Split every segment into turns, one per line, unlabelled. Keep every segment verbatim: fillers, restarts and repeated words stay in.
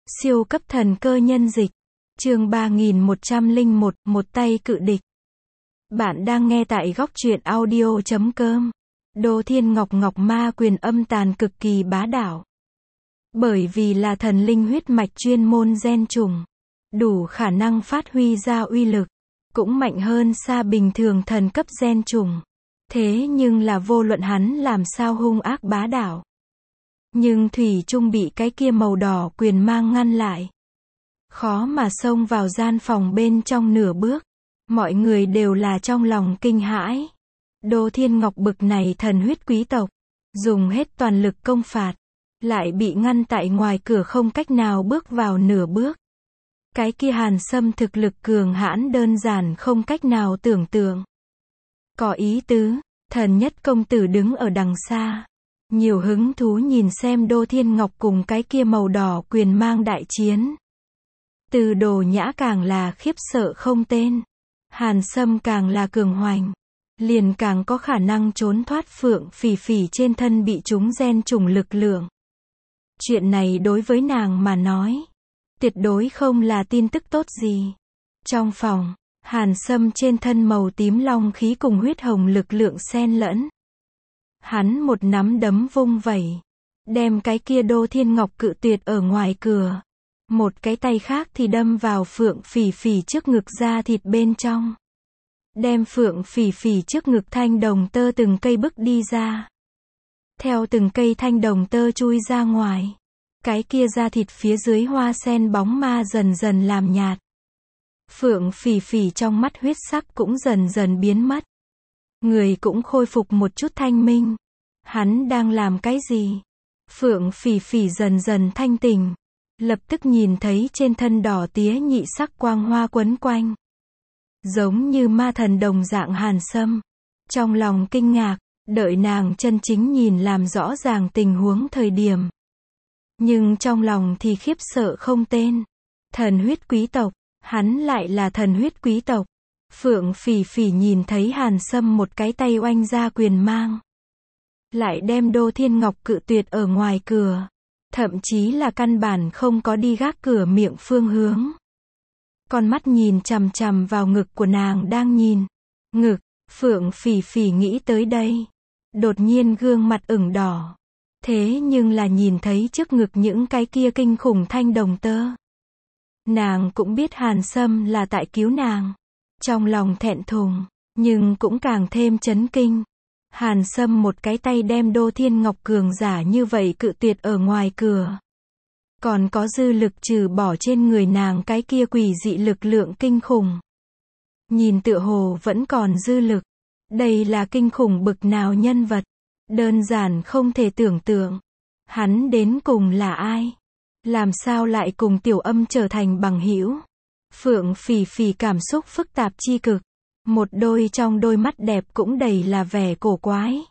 Siêu cấp thần cơ nhân dịch. Chương ba nghìn một trăm lẻ một, một tay cự địch. Bạn đang nghe tại góc truyện audio chấm com. Đô Thiên Ngọc Ngọc Ma quyền âm tàn cực kỳ bá đạo. Bởi vì là thần linh huyết mạch chuyên môn gen trùng, đủ khả năng phát huy ra uy lực, cũng mạnh hơn xa bình thường thần cấp gen trùng. Thế nhưng là vô luận hắn làm sao hung ác bá đạo, nhưng thủy chung bị cái kia màu đỏ quyền mang ngăn lại. Khó mà xông vào gian phòng bên trong nửa bước. Mọi người đều là trong lòng kinh hãi. Đô Thiên Ngọc bực này thần huyết quý tộc, dùng hết toàn lực công phạt, lại bị ngăn tại ngoài cửa không cách nào bước vào nửa bước. Cái kia Hàn Sâm thực lực cường hãn đơn giản không cách nào tưởng tượng. Có ý tứ, thần nhất công tử đứng ở đằng xa, nhiều hứng thú nhìn xem Đô Thiên Ngọc cùng cái kia màu đỏ quyền mang đại chiến. Từ Đồ Nhã càng là khiếp sợ không tên. Hàn Sâm càng là cường hoành, liền càng có khả năng trốn thoát Phượng Phỉ Phỉ trên thân bị chúng gen trùng lực lượng. Chuyện này đối với nàng mà nói, tuyệt đối không là tin tức tốt gì. Trong phòng, Hàn Sâm trên thân màu tím long khí cùng huyết hồng lực lượng xen lẫn. Hắn một nắm đấm vung vẩy, đem cái kia Đô Thiên Ngọc cự tuyệt ở ngoài cửa. Một cái tay khác thì đâm vào Phượng Phỉ Phỉ trước ngực da thịt bên trong. Đem Phượng Phỉ Phỉ trước ngực thanh đồng tơ từng cây bức đi ra. Theo từng cây thanh đồng tơ chui ra ngoài, cái kia da thịt phía dưới hoa sen bóng ma dần dần làm nhạt. Phượng Phỉ Phỉ trong mắt huyết sắc cũng dần dần biến mất. Người cũng khôi phục một chút thanh minh. Hắn đang làm cái gì? Phượng Phỉ Phỉ dần dần thanh tỉnh, lập tức nhìn thấy trên thân đỏ tía nhị sắc quang hoa quấn quanh, giống như ma thần đồng dạng Hàn Sâm. Trong lòng kinh ngạc, đợi nàng chân chính nhìn làm rõ ràng tình huống thời điểm, nhưng trong lòng thì khiếp sợ không tên. Thần huyết quý tộc, hắn lại là thần huyết quý tộc. Phượng Phỉ Phỉ nhìn thấy Hàn Sâm một cái tay oanh ra quyền mang, lại đem Đô Thiên Ngọc cự tuyệt ở ngoài cửa, thậm chí là căn bản không có đi gác cửa miệng phương hướng. Con mắt nhìn chằm chằm vào ngực của nàng đang nhìn. Ngực, Phượng Phỉ Phỉ nghĩ tới đây, đột nhiên gương mặt ửng đỏ. Thế nhưng là nhìn thấy trước ngực những cái kia kinh khủng thanh đồng tơ. Nàng cũng biết Hàn Sâm là tại cứu nàng. Trong lòng thẹn thùng, nhưng cũng càng thêm chấn kinh. Hàn Sâm một cái tay đem Đô Thiên Ngọc cường giả như vậy cự tuyệt ở ngoài cửa. Còn có dư lực trừ bỏ trên người nàng cái kia quỷ dị lực lượng kinh khủng. Nhìn tựa hồ vẫn còn dư lực. Đây là kinh khủng bực nào nhân vật. Đơn giản không thể tưởng tượng. Hắn đến cùng là ai? Làm sao lại cùng Tiểu Âm trở thành bằng hữu? Phượng Phỉ Phỉ cảm xúc phức tạp chi cực. Một đôi trong đôi mắt đẹp cũng đầy là vẻ cổ quái.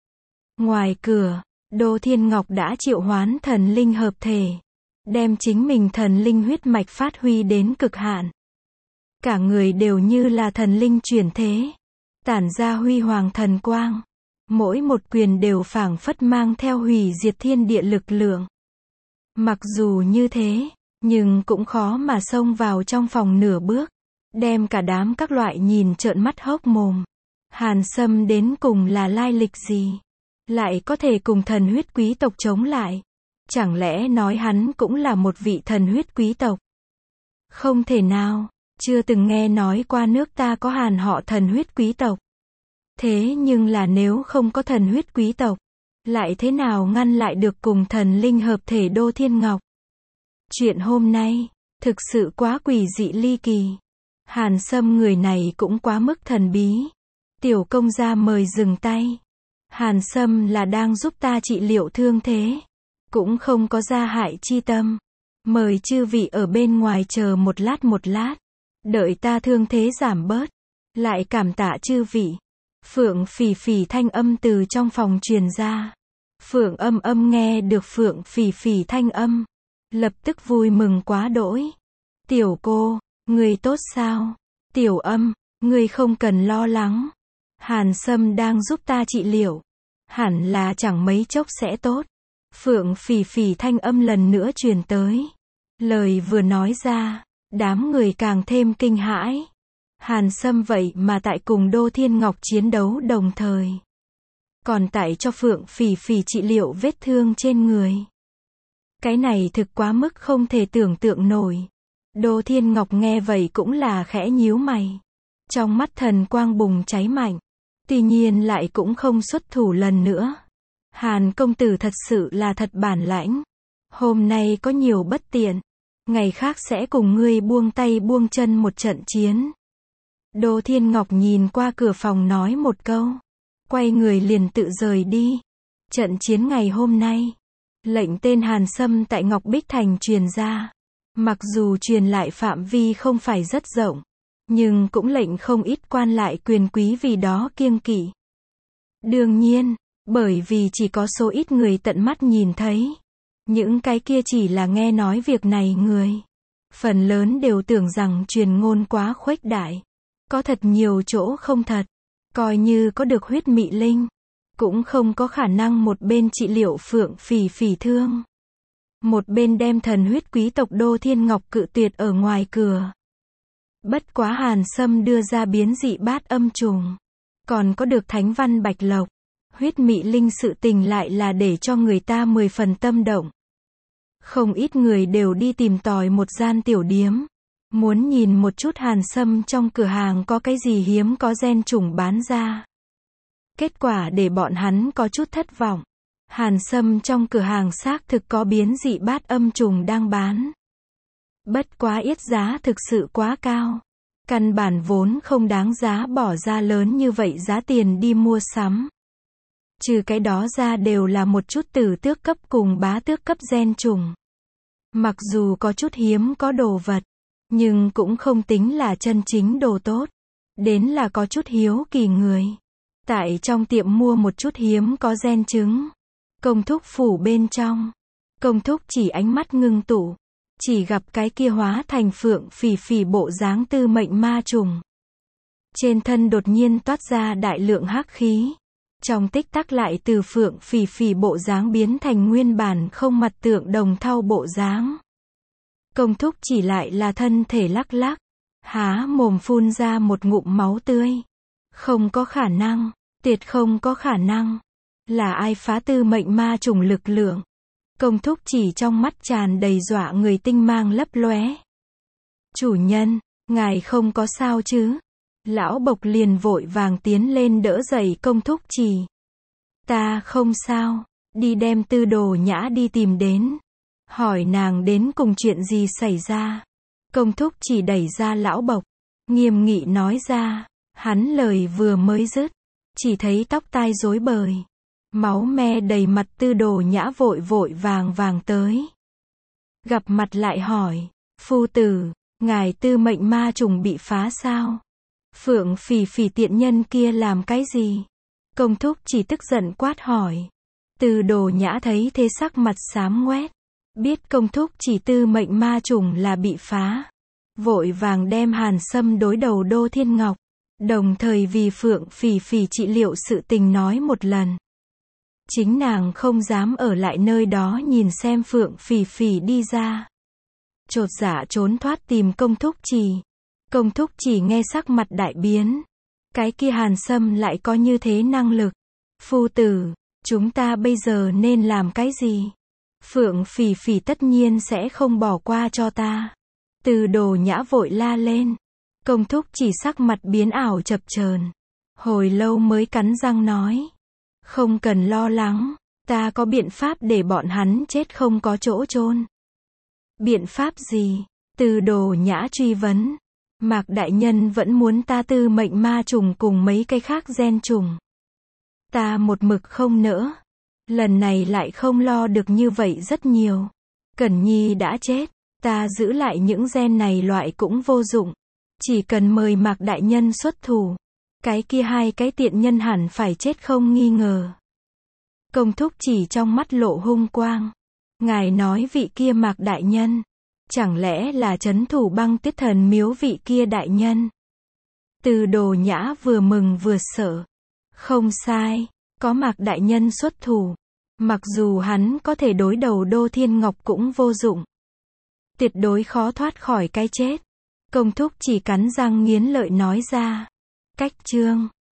Ngoài cửa, Đô Thiên Ngọc đã triệu hoán thần linh hợp thể, đem chính mình thần linh huyết mạch phát huy đến cực hạn. Cả người đều như là thần linh chuyển thế, tản ra huy hoàng thần quang. Mỗi một quyền đều phảng phất mang theo hủy diệt thiên địa lực lượng. Mặc dù như thế, nhưng cũng khó mà xông vào trong phòng nửa bước, đem cả đám các loại nhìn trợn mắt hốc mồm. Hàn Sâm đến cùng là lai lịch gì? Lại có thể cùng thần huyết quý tộc chống lại? Chẳng lẽ nói hắn cũng là một vị thần huyết quý tộc? Không thể nào, chưa từng nghe nói qua nước ta có Hàn họ thần huyết quý tộc. Thế nhưng là nếu không có thần huyết quý tộc, lại thế nào ngăn lại được cùng thần linh hợp thể Đô Thiên Ngọc? Chuyện hôm nay, thực sự quá quỷ dị ly kỳ. Hàn Sâm người này cũng quá mức thần bí. Tiểu công gia mời dừng tay. Hàn Sâm là đang giúp ta trị liệu thương thế, cũng không có gia hại chi tâm. Mời chư vị ở bên ngoài chờ một lát một lát, đợi ta thương thế giảm bớt, lại cảm tạ chư vị. Phượng Phỉ Phỉ thanh âm từ trong phòng truyền ra. Phượng Âm Âm nghe được Phượng Phỉ Phỉ thanh âm, lập tức vui mừng quá đỗi. Tiểu cô, người tốt sao? Tiểu Âm, người không cần lo lắng. Hàn Sâm đang giúp ta trị liệu, hẳn là chẳng mấy chốc sẽ tốt. Phượng Phỉ Phỉ thanh âm lần nữa truyền tới. Lời vừa nói ra, đám người càng thêm kinh hãi. Hàn Sâm vậy mà tại cùng Đô Thiên Ngọc chiến đấu đồng thời. Còn tại cho Phượng Phỉ Phỉ trị liệu vết thương trên người. Cái này thực quá mức không thể tưởng tượng nổi. Đô Thiên Ngọc nghe vậy cũng là khẽ nhíu mày. Trong mắt thần quang bùng cháy mạnh. Tuy nhiên lại cũng không xuất thủ lần nữa. Hàn công tử thật sự là thật bản lãnh. Hôm nay có nhiều bất tiện. Ngày khác sẽ cùng ngươi buông tay buông chân một trận chiến. Đô Thiên Ngọc nhìn qua cửa phòng nói một câu. Quay người liền tự rời đi. Trận chiến ngày hôm nay. Lệnh tên Hàn Sâm tại Ngọc Bích Thành truyền ra. Mặc dù truyền lại phạm vi không phải rất rộng. Nhưng cũng lệnh không ít quan lại quyền quý vì đó kiêng kỵ. Đương nhiên, bởi vì chỉ có số ít người tận mắt nhìn thấy. Những cái kia chỉ là nghe nói việc này người. Phần lớn đều tưởng rằng truyền ngôn quá khuếch đại. Có thật nhiều chỗ không thật. Coi như có được huyết mị linh. Cũng không có khả năng một bên trị liệu Phượng Phỉ Phỉ thương. Một bên đem thần huyết quý tộc Đô Thiên Ngọc cự tuyệt ở ngoài cửa. Bất quá Hàn Sâm đưa ra biến dị bát âm trùng. Còn có được thánh văn bạch lộc. Huyết mị linh sự tình lại là để cho người ta mười phần tâm động. Không ít người đều đi tìm tòi một gian tiểu điếm. Muốn nhìn một chút Hàn Sâm trong cửa hàng có cái gì hiếm có gen trùng bán ra. Kết quả để bọn hắn có chút thất vọng. Hàn Sâm trong cửa hàng xác thực có biến dị bát âm trùng đang bán. Bất quá yết giá thực sự quá cao. Căn bản vốn không đáng giá bỏ ra lớn như vậy giá tiền đi mua sắm. Trừ cái đó ra đều là một chút tử tước cấp cùng bá tước cấp gen trùng. Mặc dù có chút hiếm có đồ vật, nhưng cũng không tính là chân chính đồ tốt. Đến là có chút hiếu kỳ người. Tại trong tiệm mua một chút hiếm có gen trứng. Công thúc phủ bên trong. Công thúc chỉ ánh mắt ngưng tụ. Chỉ gặp cái kia hóa thành Phượng Phỉ Phỉ bộ dáng tư mệnh ma trùng. Trên thân đột nhiên toát ra đại lượng hắc khí. Trong tích tắc lại từ Phượng Phỉ Phỉ bộ dáng biến thành nguyên bản không mặt tượng đồng thau bộ dáng. Công thúc chỉ lại là thân thể lắc lắc. Há mồm phun ra một ngụm máu tươi. Không có khả năng. Tuyệt không có khả năng. Là ai phá tư mệnh ma trùng lực lượng. Công thúc chỉ trong mắt tràn đầy dọa người tinh mang lấp lóe. Chủ nhân, ngài không có sao chứ? Lão bộc liền vội vàng tiến lên đỡ dậy công thúc chỉ. Ta không sao, đi đem Tư Đồ Nhã đi tìm đến. Hỏi nàng đến cùng chuyện gì xảy ra. Công thúc chỉ đẩy ra lão bộc. Nghiêm nghị nói ra, hắn lời vừa mới dứt. Chỉ thấy tóc tai rối bời. Máu me đầy mặt Tư Đồ Nhã vội vội vàng vàng tới. Gặp mặt lại hỏi, phu tử, ngài tư mệnh ma trùng bị phá sao? Phượng Phỉ Phỉ tiện nhân kia làm cái gì? Công thúc chỉ tức giận quát hỏi. Tư Đồ Nhã thấy thế sắc mặt xám ngoét. Biết công thúc chỉ tư mệnh ma trùng là bị phá. Vội vàng đem Hàn Sâm đối đầu Đô Thiên Ngọc. Đồng thời vì Phượng Phỉ Phỉ trị liệu sự tình nói một lần. Chính nàng không dám ở lại nơi đó nhìn xem Phượng Phỉ Phỉ đi ra. Chột dạ trốn thoát tìm công thúc chỉ. Công thúc chỉ nghe sắc mặt đại biến. Cái kia Hàn Sâm lại có như thế năng lực. Phu tử, chúng ta bây giờ nên làm cái gì? Phượng Phỉ Phỉ tất nhiên sẽ không bỏ qua cho ta. Tư Đồ Nhã vội la lên. Công thúc chỉ sắc mặt biến ảo chập chờn. Hồi lâu mới cắn răng nói. Không cần lo lắng, ta có biện pháp để bọn hắn chết không có chỗ chôn. Biện pháp gì? Tư Đồ Nhã truy vấn. Mạc đại nhân vẫn muốn ta tư mệnh ma trùng cùng mấy cái khác gen trùng. Ta một mực không nỡ. Lần này lại không lo được như vậy rất nhiều. Cẩn Nhi đã chết, ta giữ lại những gen này loại cũng vô dụng. Chỉ cần mời Mạc đại nhân xuất thủ. Cái kia hai cái tiện nhân hẳn phải chết không nghi ngờ. Công thúc chỉ trong mắt lộ hung quang. Ngài nói vị kia Mạc đại nhân. Chẳng lẽ là trấn thủ Băng Tuyết Thần miếu vị kia đại nhân? Tư Đồ Nhã vừa mừng vừa sợ. Không sai, có Mạc đại nhân xuất thủ. Mặc dù hắn có thể đối đầu Đô Thiên Ngọc cũng vô dụng. Tuyệt đối khó thoát khỏi cái chết. Công thúc chỉ cắn răng nghiến lợi nói ra. Cách chương